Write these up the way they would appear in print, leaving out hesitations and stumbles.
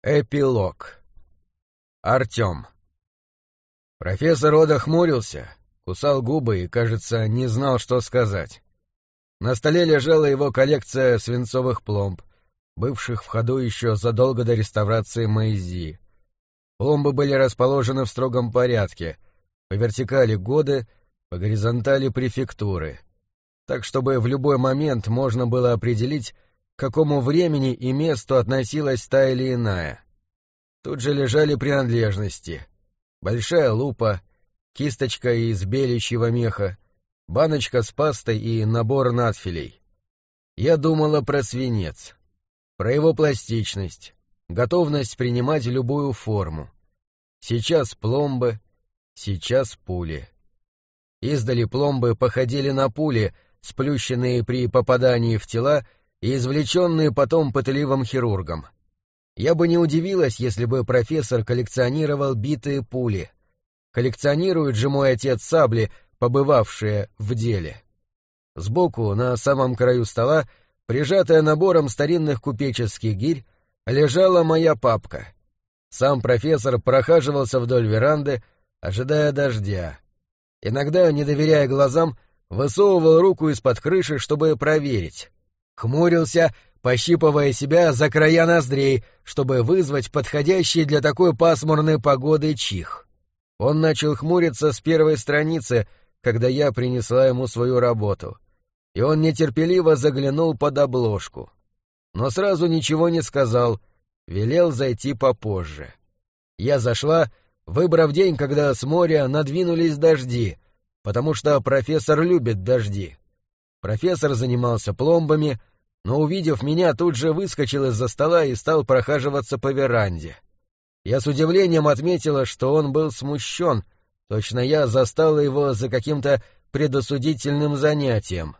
Эпилог. Артём. Профессор Ода хмурился, кусал губы и, кажется, не знал, что сказать. На столе лежала его коллекция свинцовых пломб, бывших в ходу еще задолго до реставрации Мэйзи. Пломбы были расположены в строгом порядке, по вертикали годы, по горизонтали префектуры, так чтобы в любой момент можно было определить, к какому времени и месту относилась та или иная. Тут же лежали принадлежности: большая лупа, кисточка из беличьего меха, баночка с пастой и набор надфилей. Я думала про свинец, про его пластичность, готовность принимать любую форму. Сейчас пломбы, сейчас пули. Издали пломбы походили на пули, сплющенные при попадании в тела и извлеченные потом пытливым хирургом. Я бы не удивилась, если бы профессор коллекционировал битые пули. Коллекционирует же мой отец сабли, побывавшие в деле. Сбоку, на самом краю стола, прижатая набором старинных купеческих гирь, лежала моя папка. Сам профессор прохаживался вдоль веранды, ожидая дождя. Иногда, не доверяя глазам, высовывал руку из-под крыши, чтобы проверить. Хмурился, пощипывая себя за края ноздрей, чтобы вызвать подходящий для такой пасмурной погоды чих. Он начал хмуриться с первой страницы, когда я принесла ему свою работу, и он нетерпеливо заглянул под обложку. Но сразу ничего не сказал, велел зайти попозже. Я зашла, выбрав день, когда с моря надвинулись дожди, потому что профессор любит дожди. Профессор занимался пломбами, но, увидев меня, тут же выскочил из-за стола и стал прохаживаться по веранде. Я с удивлением отметила, что он был смущен, точно я застала его за каким-то предосудительным занятием.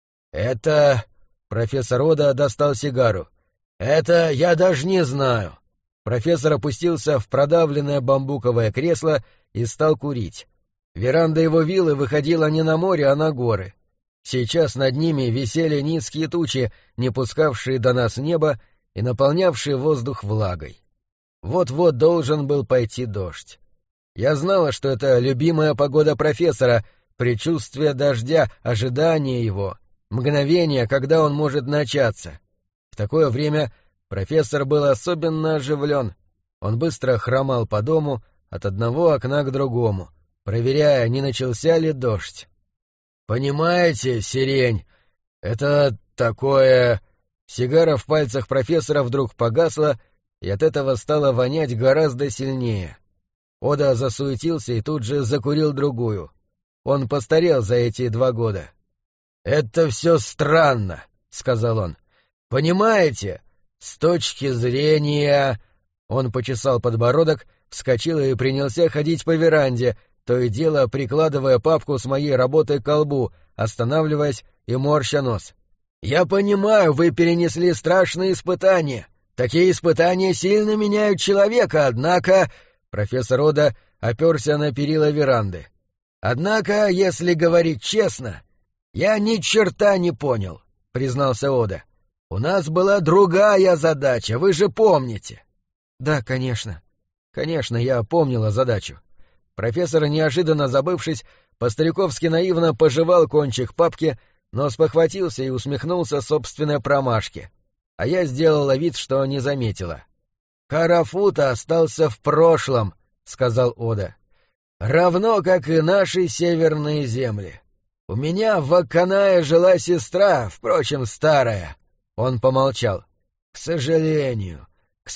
«Это...» — профессор Ода достал сигару. «Это я даже не знаю». Профессор опустился в продавленное бамбуковое кресло и стал курить. Веранда его виллы выходила не на море, а на горы. Сейчас над ними висели низкие тучи, не пускавшие до нас небо и наполнявшие воздух влагой. Вот-вот должен был пойти дождь. Я знала, что это любимая погода профессора, предчувствие дождя, ожидание его, мгновение, когда он может начаться. В такое время профессор был особенно оживлен. Он быстро хромал по дому от одного окна к другому, проверяя, не начался ли дождь. «Понимаете, сирень, это такое...» Сигара в пальцах профессора вдруг погасла, и от этого стало вонять гораздо сильнее. Ода засуетился и тут же закурил другую. Он постарел за эти 2 года. «Это все странно», — сказал он. «Понимаете, с точки зрения...» Он почесал подбородок, вскочил и принялся ходить по веранде, то и дело прикладывая папку с моей работой к колбу, останавливаясь и морща нос. «Я понимаю, вы перенесли страшные испытания. Такие испытания сильно меняют человека, однако...» Профессор Ода оперся на перила веранды. «Однако, если говорить честно, я ни черта не понял», — признался Ода. «У нас была другая задача, вы же помните». «Да, конечно. Конечно, я помнила задачу». Профессор, неожиданно забывшись, по-стариковски наивно пожевал кончик папки, но спохватился и усмехнулся собственной промашке. А я сделала вид, что не заметила. «Карафута остался в прошлом», — сказал Ода. «Равно, как и наши северные земли. У меня в Акканае жила сестра, впрочем, старая». Он помолчал. К сожалению,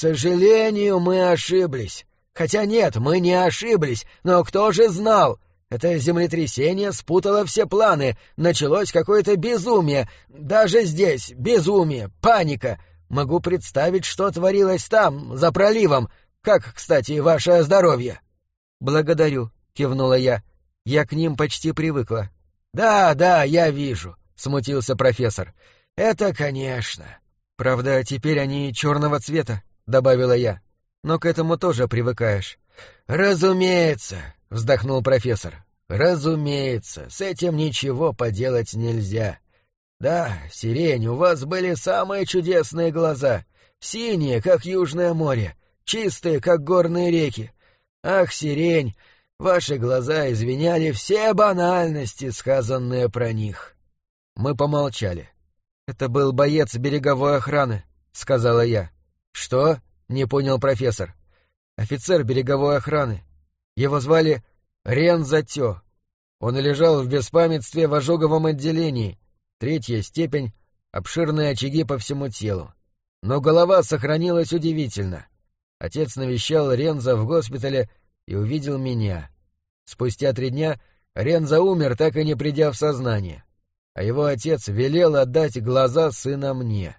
мы ошиблись. Хотя нет, мы не ошиблись, но кто же знал? Это землетрясение спутало все планы, началось какое-то безумие, даже здесь безумие, паника. Могу представить, что творилось там, за проливом. Как, кстати, ваше здоровье?» «Благодарю», — кивнула я. «Я к ним почти привыкла». «Да, я вижу», — смутился профессор. «Это, конечно». «Правда, теперь они черного цвета», — добавила я. «Но к этому тоже привыкаешь». «Разумеется», — вздохнул профессор. «Разумеется, с этим ничего поделать нельзя. Да, сирень, у вас были самые чудесные глаза, синие, как Южное море, чистые, как горные реки. Ах, сирень, ваши глаза извиняли все банальности, сказанные про них». Мы помолчали. «Это был боец береговой охраны», — сказала я. «Что?» — не понял профессор. «Офицер береговой охраны. Его звали Рензо Тё. Он лежал в беспамятстве в ожоговом отделении. 3-я степень, обширные очаги по всему телу. Но голова сохранилась удивительно. Отец навещал Рензо в госпитале и увидел меня. Спустя 3 дня Рензо умер, так и не придя в сознание. А его отец велел отдать глаза сына мне».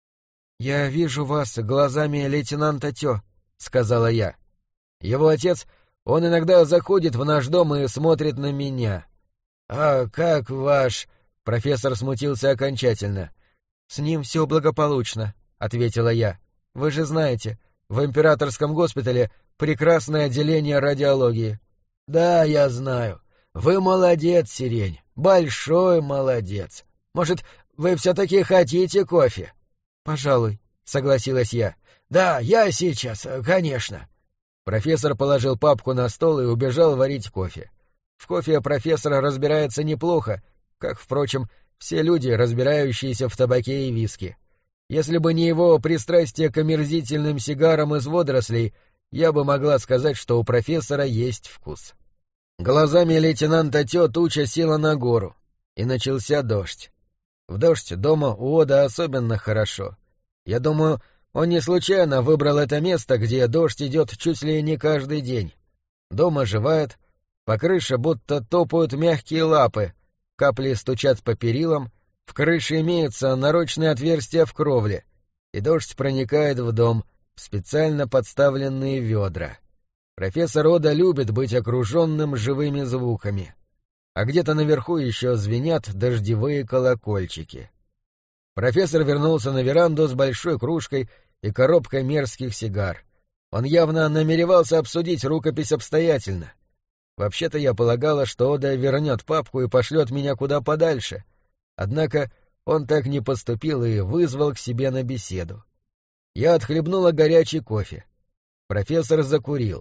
«Я вижу вас глазами лейтенанта Тё», — сказала я. «Его отец, он иногда заходит в наш дом и смотрит на меня». «А как ваш...» — профессор смутился окончательно. «С ним все благополучно», — ответила я. «Вы же знаете, в императорском госпитале прекрасное отделение радиологии». «Да, я знаю. Вы молодец, сирень, большой молодец. Может, вы все-таки хотите кофе?» «Пожалуй», — согласилась я. «Да, я сейчас, конечно». Профессор положил папку на стол и убежал варить кофе. В кофе профессор разбирается неплохо, как, впрочем, все люди, разбирающиеся в табаке и виске. Если бы не его пристрастие к омерзительным сигарам из водорослей, я бы могла сказать, что у профессора есть вкус. Глазами лейтенанта Тё туча села на гору, и начался дождь. В дождь дома у Ода особенно хорошо. Я думаю, он не случайно выбрал это место, где дождь идет чуть ли не каждый день. Дом оживает, по крыше будто топают мягкие лапы, капли стучат по перилам, в крыше имеются нарочные отверстия в кровле, и дождь проникает в дом в специально подставленные ведра. Профессор Ода любит быть окруженным живыми звуками. А где-то наверху еще звенят дождевые колокольчики. Профессор вернулся на веранду с большой кружкой и коробкой мерзких сигар. Он явно намеревался обсудить рукопись обстоятельно. Вообще-то я полагала, что Ода вернет папку и пошлет меня куда подальше. Однако он так не поступил и вызвал к себе на беседу. Я отхлебнула горячий кофе. Профессор закурил.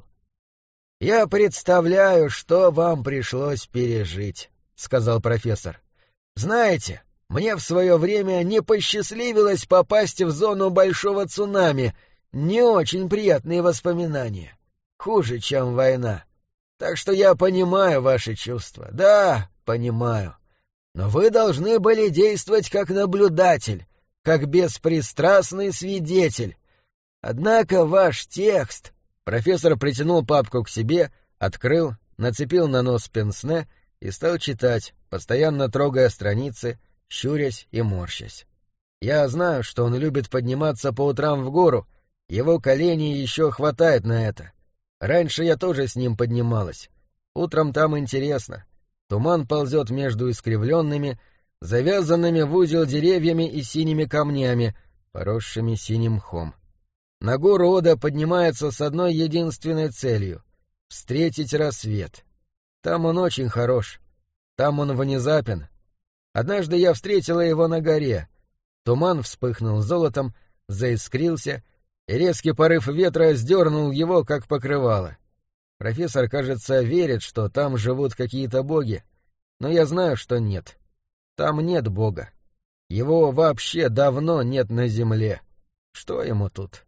«Я представляю, что вам пришлось пережить», — сказал профессор. «Знаете, мне в свое время не посчастливилось попасть в зону большого цунами. Не очень приятные воспоминания. Хуже, чем война. Так что я понимаю ваши чувства. Да, понимаю. Но вы должны были действовать как наблюдатель, как беспристрастный свидетель. Однако ваш текст...» Профессор притянул папку к себе, открыл, нацепил на нос пенсне и стал читать, постоянно трогая страницы, щурясь и морщась. Я знаю, что он любит подниматься по утрам в гору, его колени еще хватает на это. Раньше я тоже с ним поднималась. Утром там интересно. Туман ползет между искривленными, завязанными в узел деревьями и синими камнями, поросшими синим мхом. На гору Ода поднимается с одной единственной целью — встретить рассвет. Там он очень хорош. Там он внезапен. Однажды я встретила его на горе. Туман вспыхнул золотом, заискрился, и резкий порыв ветра сдернул его, как покрывало. Профессор, кажется, верит, что там живут какие-то боги, но я знаю, что нет. Там нет бога. Его вообще давно нет на земле. Что ему тут?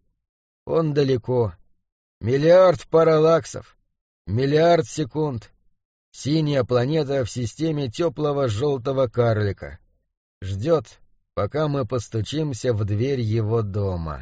Он далеко. 1 миллиард параллаксов. 1 миллиард секунд. Синяя планета в системе теплого желтого карлика. Ждет, пока мы постучимся в дверь его дома.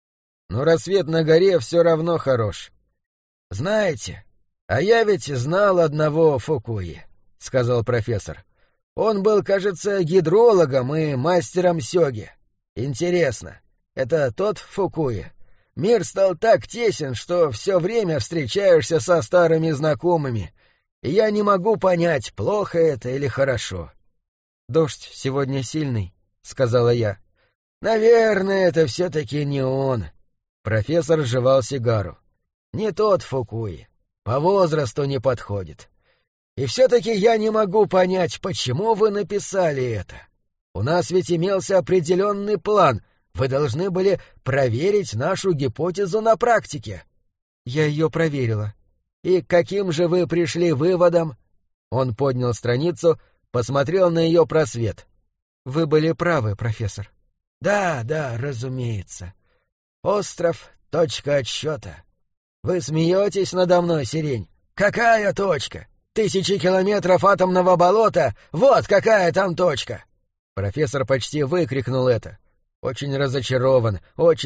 Но рассвет на горе все равно хорош. — Знаете, а я ведь знал одного Фукуи, — сказал профессор. Он был, кажется, гидрологом и мастером сёги. Интересно, это тот Фукуи? Мир стал так тесен, что все время встречаешься со старыми знакомыми, и я не могу понять, плохо это или хорошо. — Дождь сегодня сильный, — сказала я. — Наверное, это все-таки не он. Профессор жевал сигару. — Не тот Фукуи. По возрасту не подходит. И все-таки я не могу понять, почему вы написали это. У нас ведь имелся определенный план, Вы должны были проверить нашу гипотезу на практике. Я ее проверила. И к каким же вы пришли выводам? Он поднял страницу, посмотрел на ее просвет. Вы были правы, профессор. Да, разумеется. Остров — точка отсчета. Вы смеетесь надо мной, Сирень? Какая точка? 1000 километров атомного болота, вот какая там точка! Профессор почти выкрикнул это. Очень разочарован,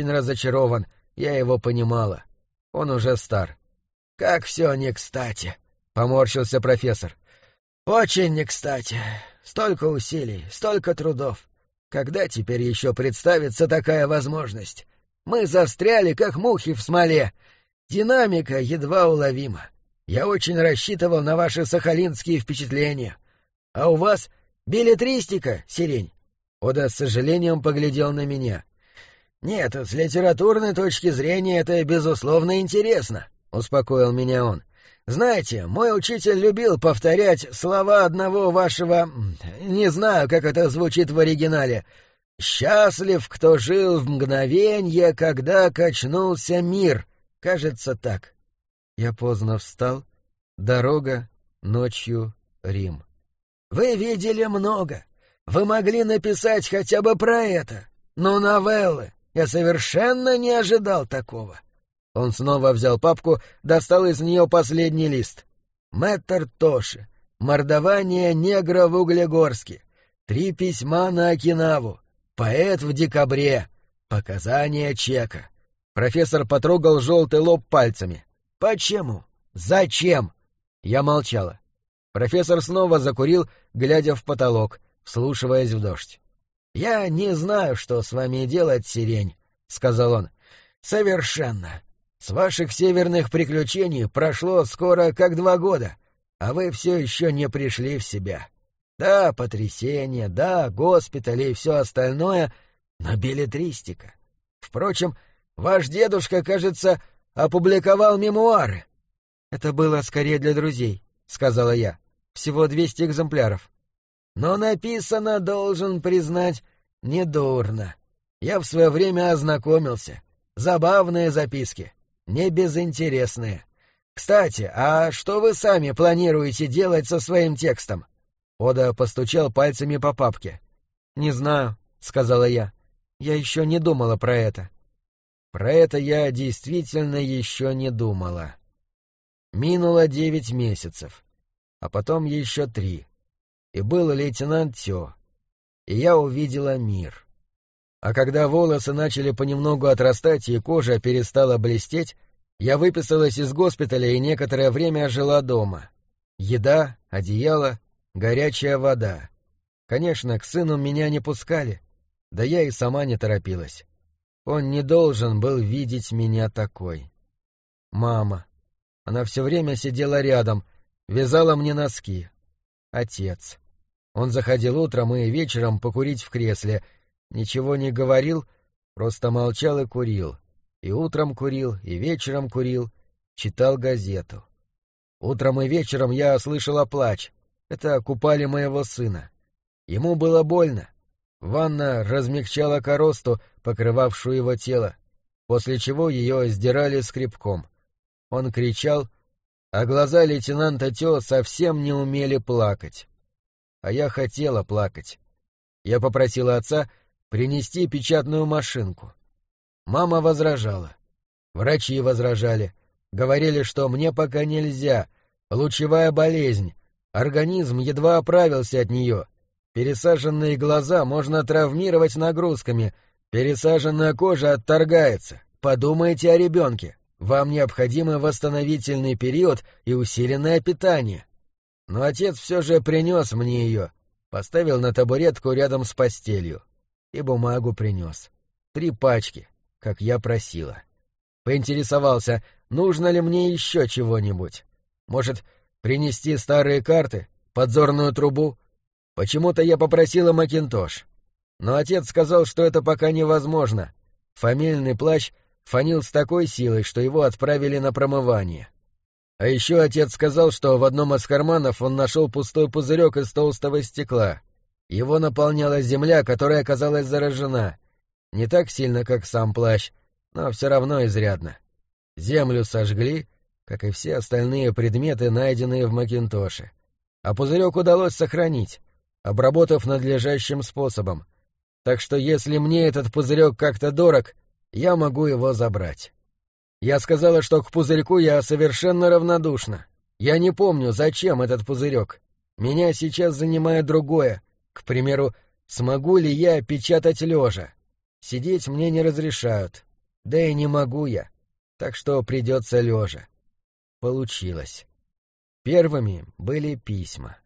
я его понимала. Он уже стар. Как все не кстати, поморщился профессор. Очень не кстати. Столько усилий, столько трудов. Когда теперь еще представится такая возможность? Мы застряли, как мухи в смоле. Динамика едва уловима. Я очень рассчитывал на ваши сахалинские впечатления. А у вас беллетристика, Сирень?» Ода с сожалением поглядел на меня. «Нет, с литературной точки зрения это, безусловно, интересно», — успокоил меня он. «Знаете, мой учитель любил повторять слова одного вашего... Не знаю, как это звучит в оригинале. «Счастлив, кто жил в мгновенье, когда качнулся мир». Кажется, так. Я поздно встал. Дорога, ночью, Рим. Вы видели много. Вы могли написать хотя бы про это. Но новеллы. Я совершенно не ожидал такого. Он снова взял папку, достал из нее последний лист. Мэтр Тоши. Мордование негра в Углегорске. 3 письма на Окинаву. Поэт в декабре. Показания Чека. Профессор потрогал желтый лоб пальцами. «Почему? Зачем?» Я молчала. Профессор снова закурил, глядя в потолок, вслушиваясь в дождь. «Я не знаю, что с вами делать, Сирень», — сказал он. «Совершенно. С ваших северных приключений прошло скоро как 2 года, а вы все еще не пришли в себя. Да, потрясение, да, госпитали и все остальное, но беллетристика. Впрочем, ваш дедушка, кажется, опубликовал мемуары». «Это было скорее для друзей», — сказала я. «Всего 200 экземпляров». «Но написано, должен признать, недурно. Я в свое время ознакомился. Забавные записки, не безинтересные. Кстати, а что вы сами планируете делать со своим текстом?» Ода постучал пальцами по папке. «Не знаю», — сказала я. «Я еще не думала про это». Про это я действительно еще не думала. Минуло 9 месяцев, а потом еще 3. И был лейтенант Тё, и я увидела мир. А когда волосы начали понемногу отрастать и кожа перестала блестеть, я выписалась из госпиталя и некоторое время жила дома. Еда, одеяло, горячая вода. Конечно, к сыну меня не пускали, да я и сама не торопилась. Он не должен был видеть меня такой. Мама. Она все время сидела рядом, вязала мне носки. Отец. Он заходил утром и вечером покурить в кресле, ничего не говорил, просто молчал и курил. И утром курил, и вечером курил, читал газету. Утром и вечером я слышала плач. Это купали моего сына. Ему было больно. Ванна размягчала коросту, покрывавшую его тело, после чего ее сдирали скребком. Он кричал, а глаза лейтенанта Тё совсем не умели плакать. А я хотела плакать. Я попросила отца принести печатную машинку. Мама возражала. Врачи возражали. Говорили, что мне пока нельзя, лучевая болезнь, организм едва оправился от нее. Пересаженные глаза можно травмировать нагрузками, пересаженная кожа отторгается. Подумайте о ребенке. Вам необходимы восстановительный период и усиленное питание. Но отец все же принес мне ее, поставил на табуретку рядом с постелью. И бумагу принес. 3 пачки, как я просила. Поинтересовался, нужно ли мне еще чего-нибудь. Может, принести старые карты, подзорную трубу? Почему-то я попросила Макинтош. Но отец сказал, что это пока невозможно. Фамильный плащ фонил с такой силой, что его отправили на промывание. А еще отец сказал, что в одном из карманов он нашел пустой пузырек из толстого стекла. Его наполняла земля, которая оказалась заражена. Не так сильно, как сам плащ, но все равно изрядно. Землю сожгли, как и все остальные предметы, найденные в Макинтоше. А пузырек удалось сохранить, обработав надлежащим способом. Так что если мне этот пузырек как-то дорог, я могу его забрать. Я сказала, что к пузырьку я совершенно равнодушна. Я не помню, зачем этот пузырек. Меня сейчас занимает другое. К примеру, смогу ли я печатать лежа? Сидеть мне не разрешают. Да и не могу я. Так что придется лежа. Получилось. Первыми были письма.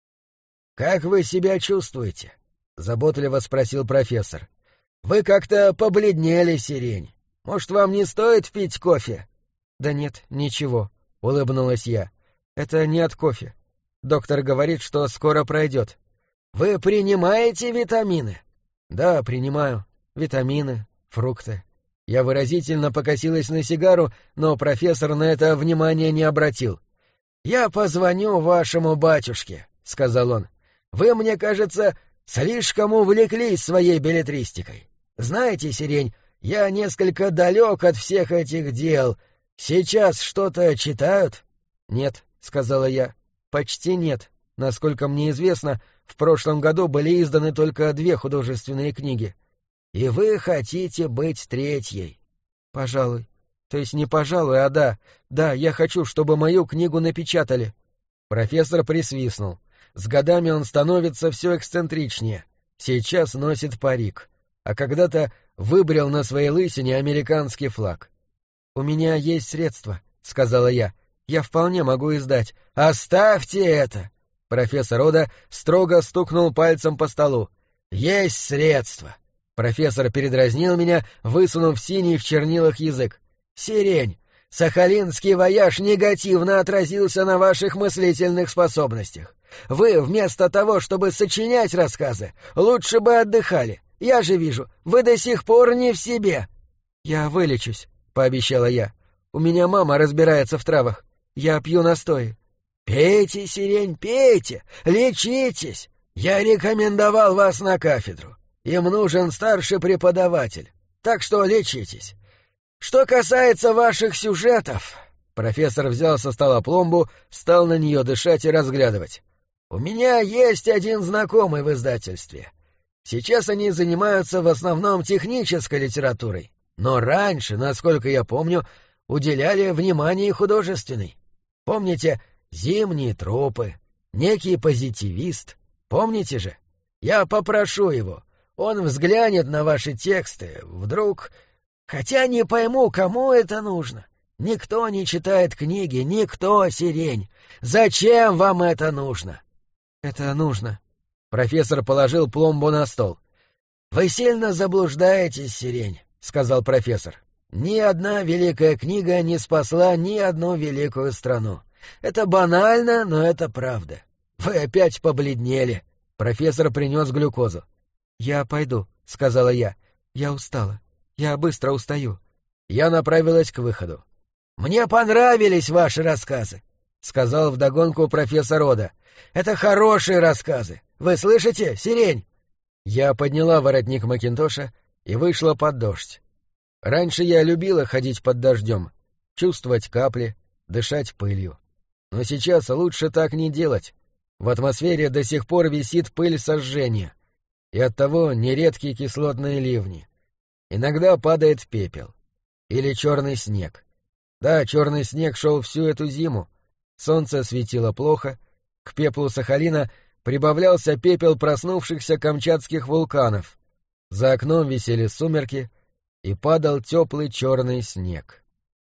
«Как вы себя чувствуете?» — заботливо спросил профессор. «Вы как-то побледнели, Сирень. Может, вам не стоит пить кофе?» «Да нет, ничего», — улыбнулась я. «Это не от кофе. Доктор говорит, что скоро пройдет». «Вы принимаете витамины?» «Да, принимаю. Витамины, фрукты». Я выразительно покосилась на сигару, но профессор на это внимания не обратил. «Я позвоню вашему батюшке», — сказал он. «Вы, мне кажется, слишком увлеклись своей беллетристикой. Знаете, Сирень, я несколько далек от всех этих дел. Сейчас что-то читают?» «Нет», — сказала я, — «почти нет. Насколько мне известно, в прошлом году были изданы только 2 художественные книги». «И вы хотите быть третьей?» «Пожалуй. То есть не пожалуй, а да. Да, я хочу, чтобы мою книгу напечатали». Профессор присвистнул. С годами он становится все эксцентричнее. Сейчас носит парик. А когда-то выбрил на своей лысине американский флаг. «У меня есть средства», — сказала я. «Я вполне могу издать». «Оставьте это!» Профессор Ода строго стукнул пальцем по столу. «Есть средства!» Профессор передразнил меня, высунув синий в чернилах язык. «Сирень, сахалинский вояж негативно отразился на ваших мыслительных способностях. Вы, вместо того, чтобы сочинять рассказы, лучше бы отдыхали. Я же вижу, вы до сих пор не в себе». «Я вылечусь», — пообещала я. «У меня мама разбирается в травах. Я пью настои». «Пейте, Сирень, пейте, лечитесь. Я рекомендовал вас на кафедру. Им нужен старший преподаватель, так что лечитесь. Что касается ваших сюжетов...» Профессор взял со стола пломбу, стал на нее дышать и разглядывать. «У меня есть один знакомый в издательстве. Сейчас они занимаются в основном технической литературой, но раньше, насколько я помню, уделяли внимание художественной. Помните «Зимние тропы», «Некий позитивист»? Помните же? Я попрошу его. Он взглянет на ваши тексты, вдруг... Хотя не пойму, кому это нужно. Никто не читает книги, никто, Сирень. Зачем вам это нужно?» «Это нужно». Профессор положил пломбу на стол. «Вы сильно заблуждаетесь, Сирень», — сказал профессор. «Ни одна великая книга не спасла ни одну великую страну. Это банально, но это правда. Вы опять побледнели». Профессор принес глюкозу. «Я пойду», — сказала я. «Я устала. Я быстро устаю». Я направилась к выходу. «Мне понравились ваши рассказы», — сказал вдогонку профессор Ода. «Это хорошие рассказы. Вы слышите, Сирень?» Я подняла воротник Макинтоша и вышла под дождь. Раньше я любила ходить под дождем, чувствовать капли, дышать пылью. Но сейчас лучше так не делать. В атмосфере до сих пор висит пыль сожжения, и оттого нередкие кислотные ливни. Иногда падает пепел. Или черный снег. Да, черный снег шел всю эту зиму. Солнце светило плохо, к пеплу Сахалина прибавлялся пепел проснувшихся камчатских вулканов. За окном висели сумерки, и падал теплый черный снег.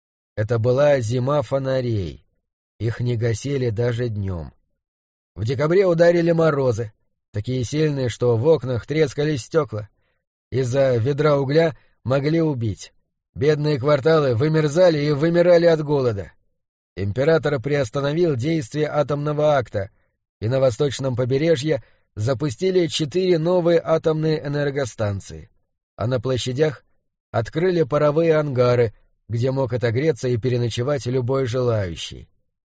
Это была зима фонарей. Их не гасили даже днем. В декабре ударили морозы, такие сильные, что в окнах трескались стекла. Из-за ведра угля могли убить. Бедные кварталы вымерзали и вымирали от голода. Император приостановил действие атомного акта, и на восточном побережье запустили 4 новые атомные энергостанции, а на площадях открыли паровые ангары, где мог отогреться и переночевать любой желающий.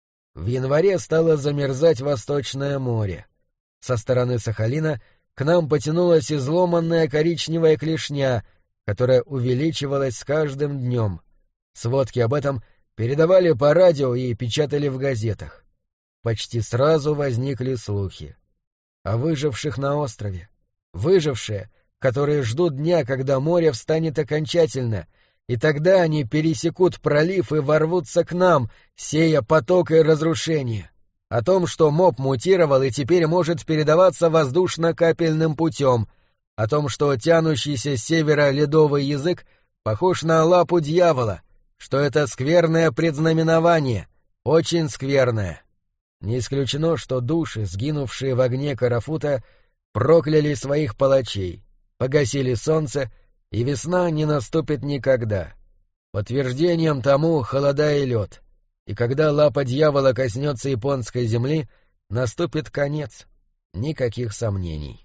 В январе стало замерзать Восточное море. Со стороны Сахалина к нам потянулась изломанная коричневая клешня, которая увеличивалась с каждым днем. Сводки об этом передавали по радио и печатали в газетах. Почти сразу возникли слухи о выживших на острове. Выжившие, которые ждут дня, когда море встанет окончательно, и тогда они пересекут пролив и ворвутся к нам, сея поток и разрушение. О том, что моб мутировал и теперь может передаваться воздушно-капельным путем. О том, что тянущийся с севера ледовый язык похож на лапу дьявола, что это скверное предзнаменование, очень скверное. Не исключено, что души, сгинувшие в огне Карафута, прокляли своих палачей, погасили солнце, и весна не наступит никогда. Подтверждением тому холода и лед. И когда лапа дьявола коснется японской земли, наступит конец. Никаких сомнений.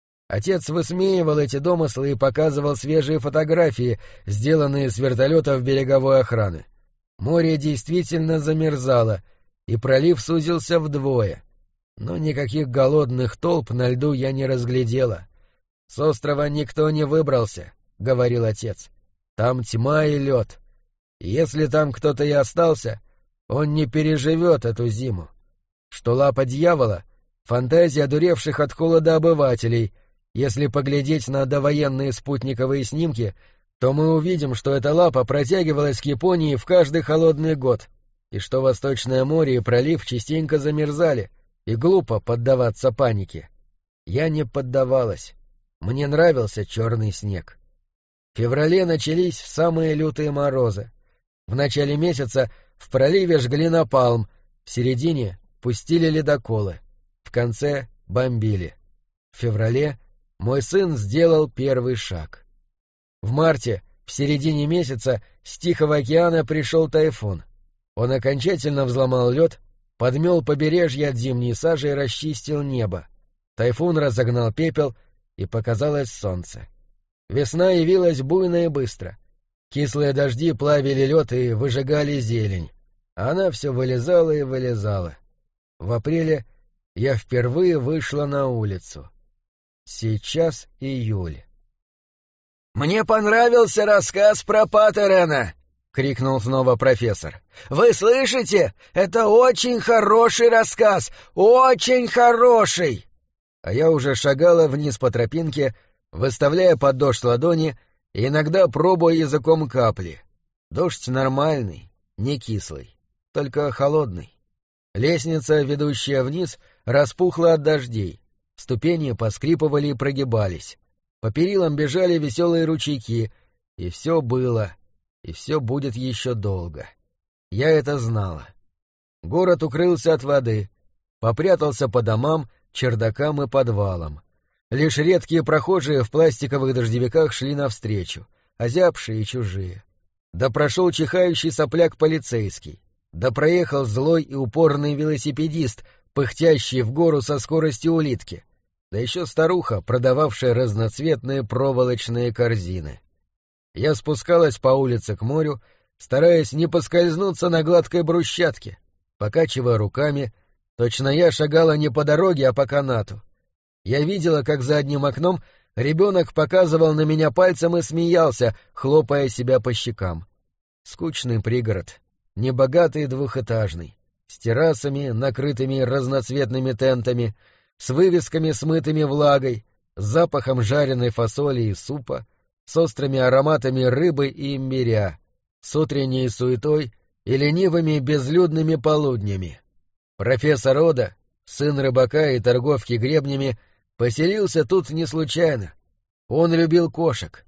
Отец высмеивал эти домыслы и показывал свежие фотографии, сделанные с вертолетов береговой охраны. Море действительно замерзало, и пролив сузился вдвое. Но никаких голодных толп на льду я не разглядела. «С острова никто не выбрался», — говорил отец. «Там тьма и лед. Если там кто-то и остался, он не переживет эту зиму. Что лапа дьявола — фантазия одуревших от холода обывателей. Если поглядеть на довоенные спутниковые снимки, то мы увидим, что эта лапа протягивалась к Японии в каждый холодный год, и что Восточное море и пролив частенько замерзали, и глупо поддаваться панике. Я не поддавалась. Мне нравился черный снег. В феврале начались самые лютые морозы. В начале месяца в проливе жгли напалм, в середине пустили ледоколы, в конце бомбили. В феврале мой сын сделал первый шаг. В марте, в середине месяца, с Тихого океана пришел тайфун. Он окончательно взломал лед, подмел побережье от зимней сажи и расчистил небо. Тайфун разогнал пепел, и показалось солнце. Весна явилась буйно и быстро. Кислые дожди плавили лед и выжигали зелень. А она все вылезала и вылезала. В апреле я впервые вышла на улицу. Сейчас июль. «Мне понравился рассказ про Паттерена!» — крикнул снова профессор. «Вы слышите? Это очень хороший рассказ! Очень хороший!» А я уже шагала вниз по тропинке, выставляя под дождь ладони и иногда пробуя языком капли. Дождь нормальный, не кислый, только холодный. Лестница, ведущая вниз, распухла от дождей. Ступени поскрипывали и прогибались. По перилам бежали веселые ручейки, и все было, и все будет еще долго. Я это знала. Город укрылся от воды, попрятался по домам, чердакам и подвалам. Лишь редкие прохожие в пластиковых дождевиках шли навстречу, озябшие и чужие. Да прошел чихающий сопляк полицейский, да проехал злой и упорный велосипедист, пыхтящий в гору со скоростью улитки, да еще старуха, продававшая разноцветные проволочные корзины. Я спускалась по улице к морю, стараясь не поскользнуться на гладкой брусчатке, покачивая руками. Точно я шагала не по дороге, а по канату. Я видела, как за одним окном ребенок показывал на меня пальцем и смеялся, хлопая себя по щекам. Скучный пригород, небогатый двухэтажный, с террасами, накрытыми разноцветными тентами, с вывесками, смытыми влагой, с запахом жареной фасоли и супа, с острыми ароматами рыбы и имбиря, с утренней суетой и ленивыми безлюдными полуднями. Профессор Ода, сын рыбака и торговки гребнями, поселился тут не случайно. Он любил кошек.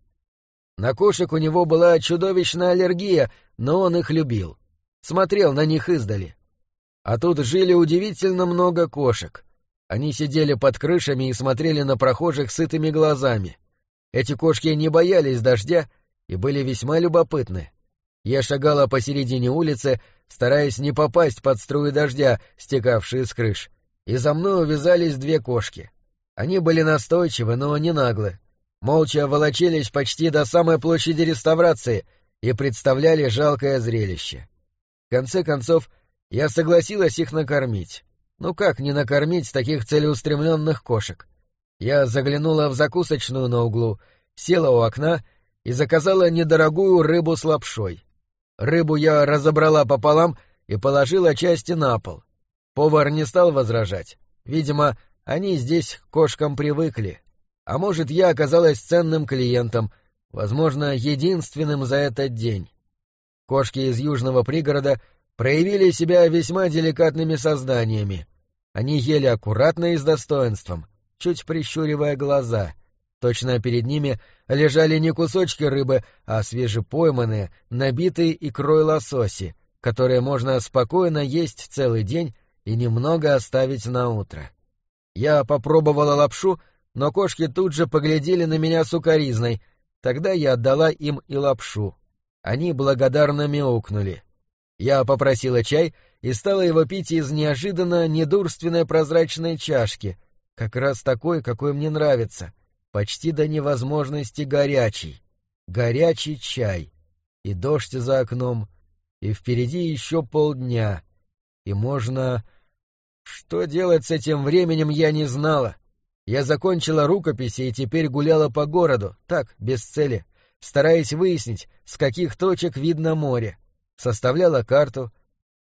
На кошек у него была чудовищная аллергия, но он их любил. Смотрел на них издали. А тут жили удивительно много кошек. Они сидели под крышами и смотрели на прохожих сытыми глазами. Эти кошки не боялись дождя и были весьма любопытны. Я шагала посередине улицы, стараясь не попасть под струи дождя, стекавшие с крыш, и за мной увязались две кошки. Они были настойчивы, но не наглы. Молча волочились почти до самой площади Реставрации и представляли жалкое зрелище. В конце концов, я согласилась их накормить. Ну как не накормить таких целеустремленных кошек? Я заглянула в закусочную на углу, села у окна и заказала недорогую рыбу с лапшой. Рыбу я разобрала пополам и положила части на пол. Повар не стал возражать. Видимо, они здесь к кошкам привыкли. А может, я оказалась ценным клиентом, возможно, единственным за этот день. Кошки из южного пригорода проявили себя весьма деликатными созданиями. Они ели аккуратно и с достоинством, чуть прищуривая глаза. Точно перед ними лежали не кусочки рыбы, а свежепойманные, набитые икрой лососи, которые можно спокойно есть целый день и немного оставить на утро. Я попробовала лапшу, но кошки тут же поглядели на меня с укоризной. Тогда я отдала им и лапшу. Они благодарно мяукнули. Я попросила чай и стала его пить из неожиданно недурственной прозрачной чашки, как раз такой, какой мне нравится, почти до невозможности горячий. Горячий чай. И дождь за окном, и впереди еще полдня. И можно... Что делать с этим временем, я не знала. Я закончила рукописи и теперь гуляла по городу, так, без цели, стараясь выяснить, с каких точек видно море. Составляла карту,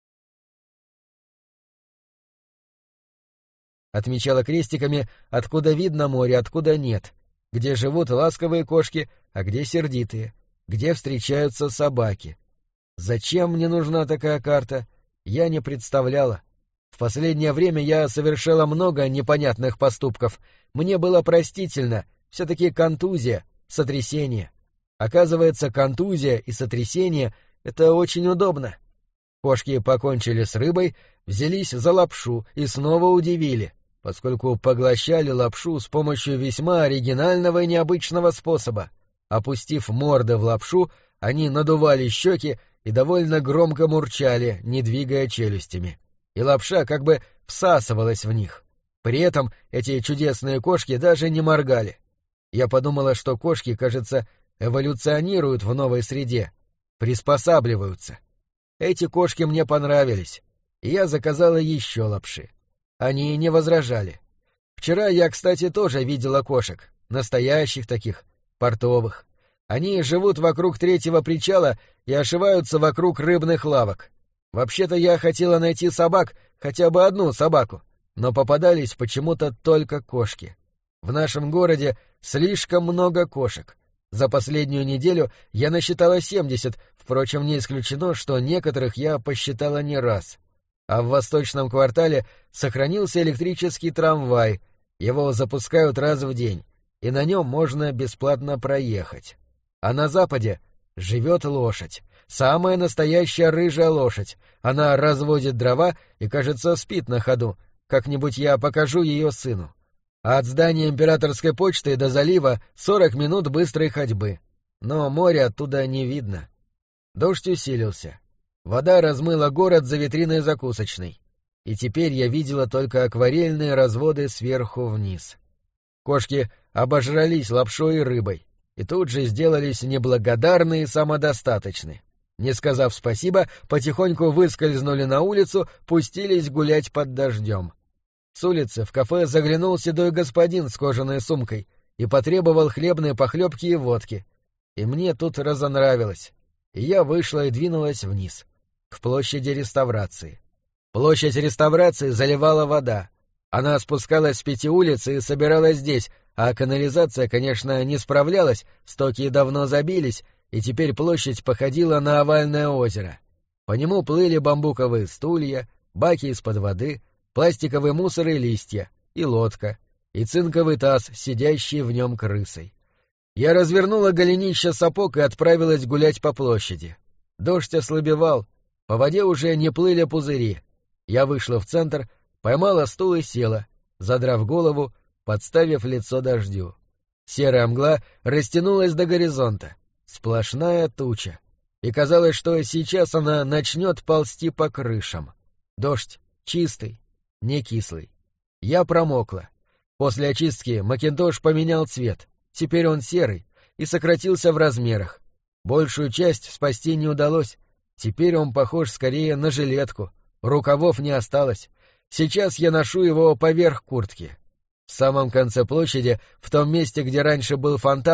отмечала крестиками, откуда видно море, откуда нет, где живут ласковые кошки, а где сердитые, где встречаются собаки. Зачем мне нужна такая карта, я не представляла. В последнее время я совершала много непонятных поступков. Мне было простительно, все-таки контузия, сотрясение. Оказывается, контузия и сотрясение — это очень удобно. Кошки покончили с рыбой, взялись за лапшу и снова удивили, поскольку поглощали лапшу с помощью весьма оригинального и необычного способа. Опустив морды в лапшу, они надували щеки и довольно громко мурчали, не двигая челюстями. И лапша как бы всасывалась в них. При этом эти чудесные кошки даже не моргали. Я подумала, что кошки, кажется, эволюционируют в новой среде, приспосабливаются. Эти кошки мне понравились, и я заказала еще лапши. Они не возражали. Вчера я, кстати, тоже видела кошек, настоящих таких, портовых. Они живут вокруг третьего причала и ошиваются вокруг рыбных лавок. Вообще-то я хотела найти собак, хотя бы одну собаку, но попадались почему-то только кошки. В нашем городе слишком много кошек. За последнюю неделю я насчитала 70, впрочем, не исключено, что некоторых я посчитала не раз. А в восточном квартале сохранился электрический трамвай, его запускают раз в день, и на нем можно бесплатно проехать. А на западе живет лошадь. Самая настоящая рыжая лошадь. Она разводит дрова и, кажется, спит на ходу. Как-нибудь я покажу ее сыну. А от здания императорской почты до залива 40 минут быстрой ходьбы. Но моря оттуда не видно. Дождь усилился. Вода размыла город за витриной закусочной. И теперь я видела только акварельные разводы сверху вниз. Кошки обожрались лапшой и рыбой, и тут же сделались неблагодарны и самодостаточны. Не сказав спасибо, потихоньку выскользнули на улицу, пустились гулять под дождем. С улицы в кафе заглянул седой господин с кожаной сумкой и потребовал хлебные похлебки и водки. И мне тут разонравилось. И я вышла и двинулась вниз, к площади реставрации. Площадь реставрации заливала вода. Она спускалась с 5 улиц и собиралась здесь, а канализация, конечно, не справлялась, стоки давно забились, и теперь площадь походила на овальное озеро. По нему плыли бамбуковые стулья, баки из-под воды, пластиковый мусор и листья, и лодка, и цинковый таз, сидящий в нем крысой. Я развернула голенище сапог и отправилась гулять по площади. Дождь ослабевал, по воде уже не плыли пузыри. Я вышла в центр, поймала стул и села, задрав голову, подставив лицо дождю. Серая мгла растянулась до горизонта. Сплошная туча. И казалось, что сейчас она начнет ползти по крышам. Дождь чистый, не кислый. Я промокла. После очистки макинтош поменял цвет. Теперь он серый и сократился в размерах. Большую часть спасти не удалось. Теперь он похож скорее на жилетку. Рукавов не осталось. Сейчас я ношу его поверх куртки. В самом конце площади, в том месте, где раньше был фонтан,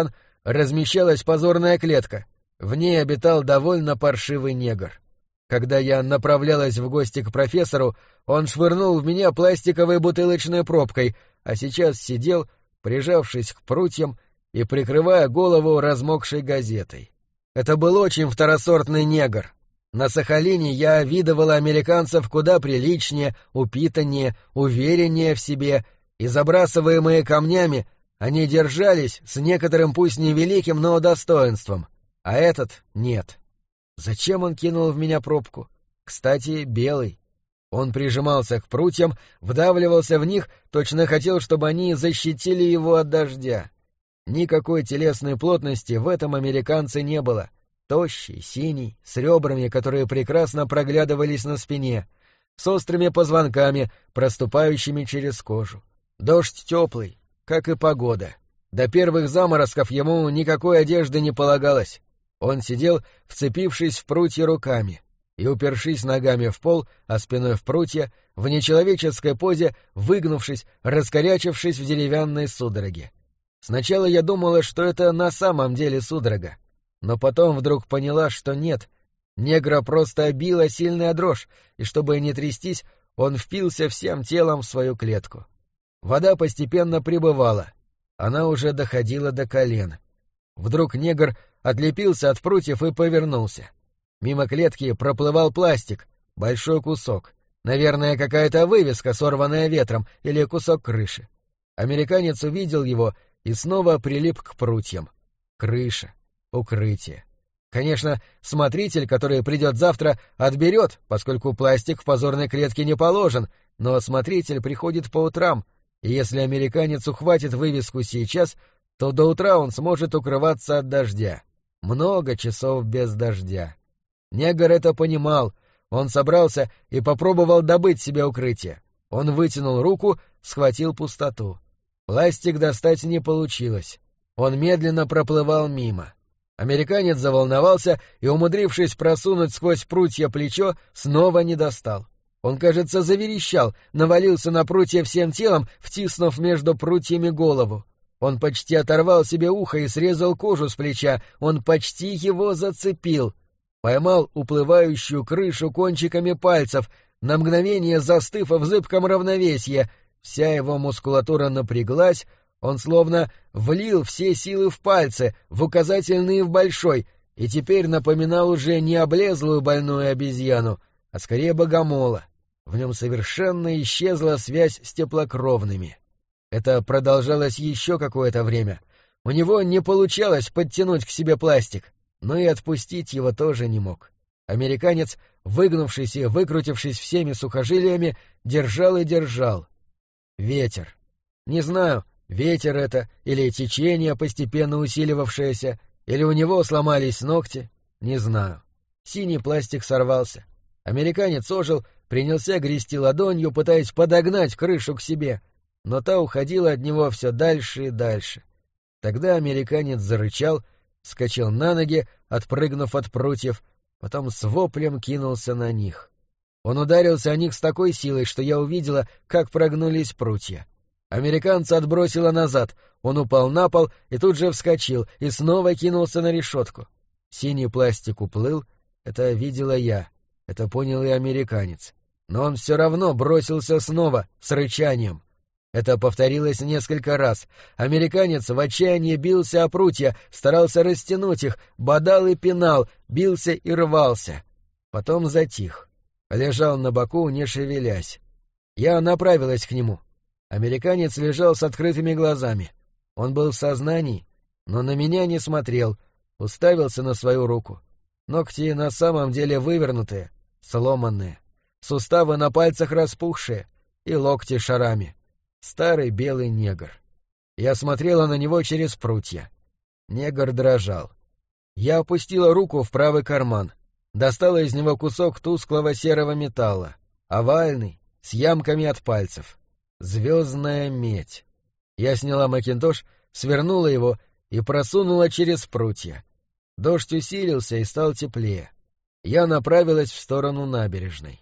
размещалась позорная клетка. В ней обитал довольно паршивый негр. Когда я направлялась в гости к профессору, он швырнул в меня пластиковой бутылочной пробкой, а сейчас сидел, прижавшись к прутьям и прикрывая голову размокшей газетой. Это был очень второсортный негр. На Сахалине я видывала американцев куда приличнее, упитаннее, увереннее в себе, и забрасываемые камнями они держались с некоторым пусть невеликим, но достоинством, а этот — нет. Зачем он кинул в меня пробку? Кстати, белый. Он прижимался к прутьям, вдавливался в них, точно хотел, чтобы они защитили его от дождя. Никакой телесной плотности в этом американце не было. Тощий, синий, с ребрами, которые прекрасно проглядывались на спине, с острыми позвонками, проступающими через кожу. Дождь теплый, как и погода. До первых заморозков ему никакой одежды не полагалось. Он сидел, вцепившись в прутья руками, и, упершись ногами в пол, а спиной в прутья, в нечеловеческой позе, выгнувшись, раскорячившись в деревянной судороге. Сначала я думала, что это на самом деле судорога, но потом вдруг поняла, что нет. Негра просто била сильная дрожь, и чтобы не трястись, он впился всем телом в свою клетку. Вода постепенно прибывала. Она уже доходила до колен. Вдруг негр отлепился от прутьев и повернулся. Мимо клетки проплывал пластик, большой кусок. Наверное, какая-то вывеска, сорванная ветром, или кусок крыши. Американец увидел его и снова прилип к прутьям. Крыша. Укрытие. Конечно, смотритель, который придет завтра, отберет, поскольку пластик в позорной клетке не положен, но смотритель приходит по утрам, и если американец ухватит вывеску сейчас, то до утра он сможет укрываться от дождя. Много часов без дождя. Негр это понимал. Он собрался и попробовал добыть себе укрытие. Он вытянул руку, схватил пустоту. Пластик достать не получилось. Он медленно проплывал мимо. Американец заволновался и, умудрившись просунуть сквозь прутья плечо, снова не достал. Он, кажется, заверещал, навалился на прутья всем телом, втиснув между прутьями голову. Он почти оторвал себе ухо и срезал кожу с плеча, он почти его зацепил. Поймал уплывающую крышу кончиками пальцев, на мгновение застыв в зыбком равновесии. Вся его мускулатура напряглась, он словно влил все силы в пальцы, в указательный и в большой, и теперь напоминал уже не облезлую больную обезьяну, а скорее богомола. В нем совершенно исчезла связь с теплокровными. Это продолжалось еще какое-то время. У него не получалось подтянуть к себе пластик, но и отпустить его тоже не мог. Американец, выгнувшись и выкрутившись всеми сухожилиями, держал и держал. Ветер. Не знаю, ветер это, или течение, постепенно усиливавшееся, или у него сломались ногти, не знаю. Синий пластик сорвался. Американец ожил, принялся грести ладонью, пытаясь подогнать крышу к себе, но та уходила от него все дальше и дальше. Тогда американец зарычал, вскочил на ноги, отпрыгнув от прутьев, потом с воплем кинулся на них. Он ударился о них с такой силой, что я увидела, как прогнулись прутья. Американца отбросило назад, он упал на пол и тут же вскочил и снова кинулся на решетку. Синий пластик уплыл, это видела я, это понял и американец. Но он все равно бросился снова, с рычанием. Это повторилось несколько раз. Американец в отчаянии бился о прутья, старался растянуть их, бодал и пинал, бился и рвался. Потом затих. Лежал на боку, не шевелясь. Я направилась к нему. Американец лежал с открытыми глазами. Он был в сознании, но на меня не смотрел, уставился на свою руку. Ногти на самом деле вывернутые, сломанные, суставы на пальцах распухшие и локти шарами. Старый белый негр. Я смотрела на него через прутья. Негр дрожал. Я опустила руку в правый карман, достала из него кусок тусклого серого металла, овальный, с ямками от пальцев. Звездная медь. Я сняла макинтош, свернула его и просунула через прутья. Дождь усилился и стал теплее. Я направилась в сторону набережной.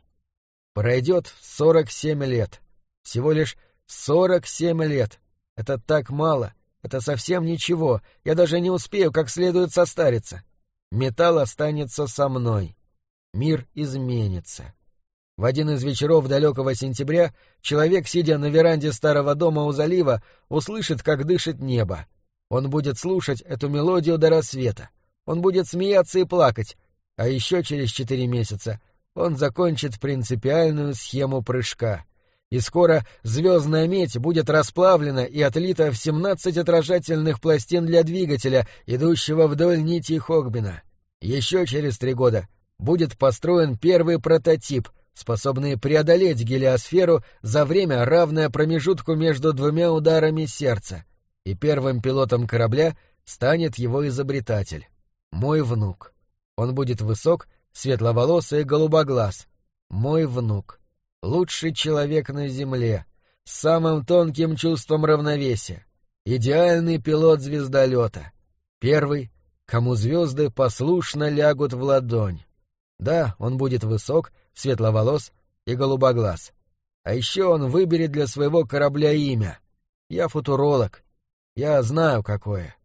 Пройдет 47 лет. Всего лишь 47 лет. Это так мало. Это совсем ничего, я даже не успею как следует состариться. Металл останется со мной. Мир изменится. В один из вечеров далекого сентября человек, сидя на веранде старого дома у залива, услышит, как дышит небо. Он будет слушать эту мелодию до рассвета. Он будет смеяться и плакать. А еще через 4 месяца он закончит принципиальную схему прыжка. И скоро звездная медь будет расплавлена и отлита в 17 отражательных пластин для двигателя, идущего вдоль нити Хогбина. Еще через 3 года будет построен первый прототип, способный преодолеть гелиосферу за время, равное промежутку между 2 ударами сердца. И первым пилотом корабля станет его изобретатель, мой внук. Он будет высок, светловолосый и голубоглаз. Мой внук. Лучший человек на земле, с самым тонким чувством равновесия, идеальный пилот звездолета, первый, кому звезды послушно лягут в ладонь. Да, он будет высок, светловолос и голубоглаз. А еще он выберет для своего корабля имя. Я футуролог. Я знаю, какое.